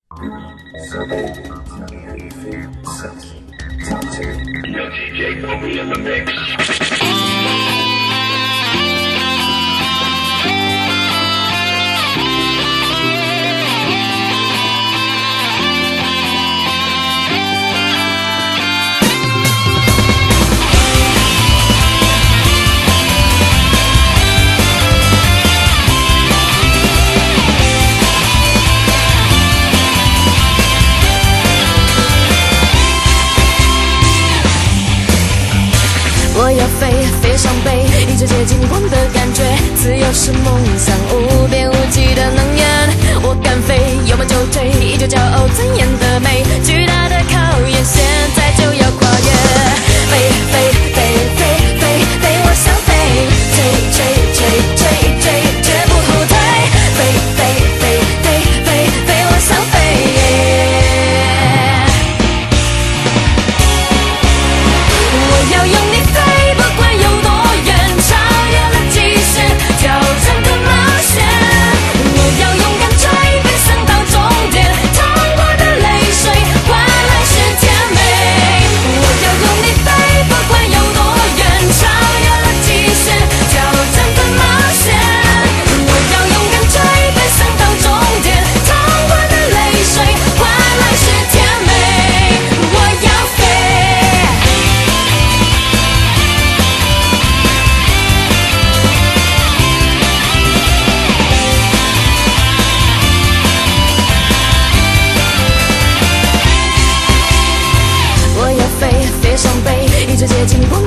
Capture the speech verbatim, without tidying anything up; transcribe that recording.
Young D J put me in the mix. 我要飞，飞上北，一直接近光的感觉。自由是梦想，无边无际的能源。我敢飞，有梦就追，依旧骄傲尊严的美。巨大的考验，现在就要跨越。飞飞飞飞飞飞，我想飞，追追追追追，绝不后退。飞飞飞飞飞飞，我想飞。我要用你飞。 上北，一直接近光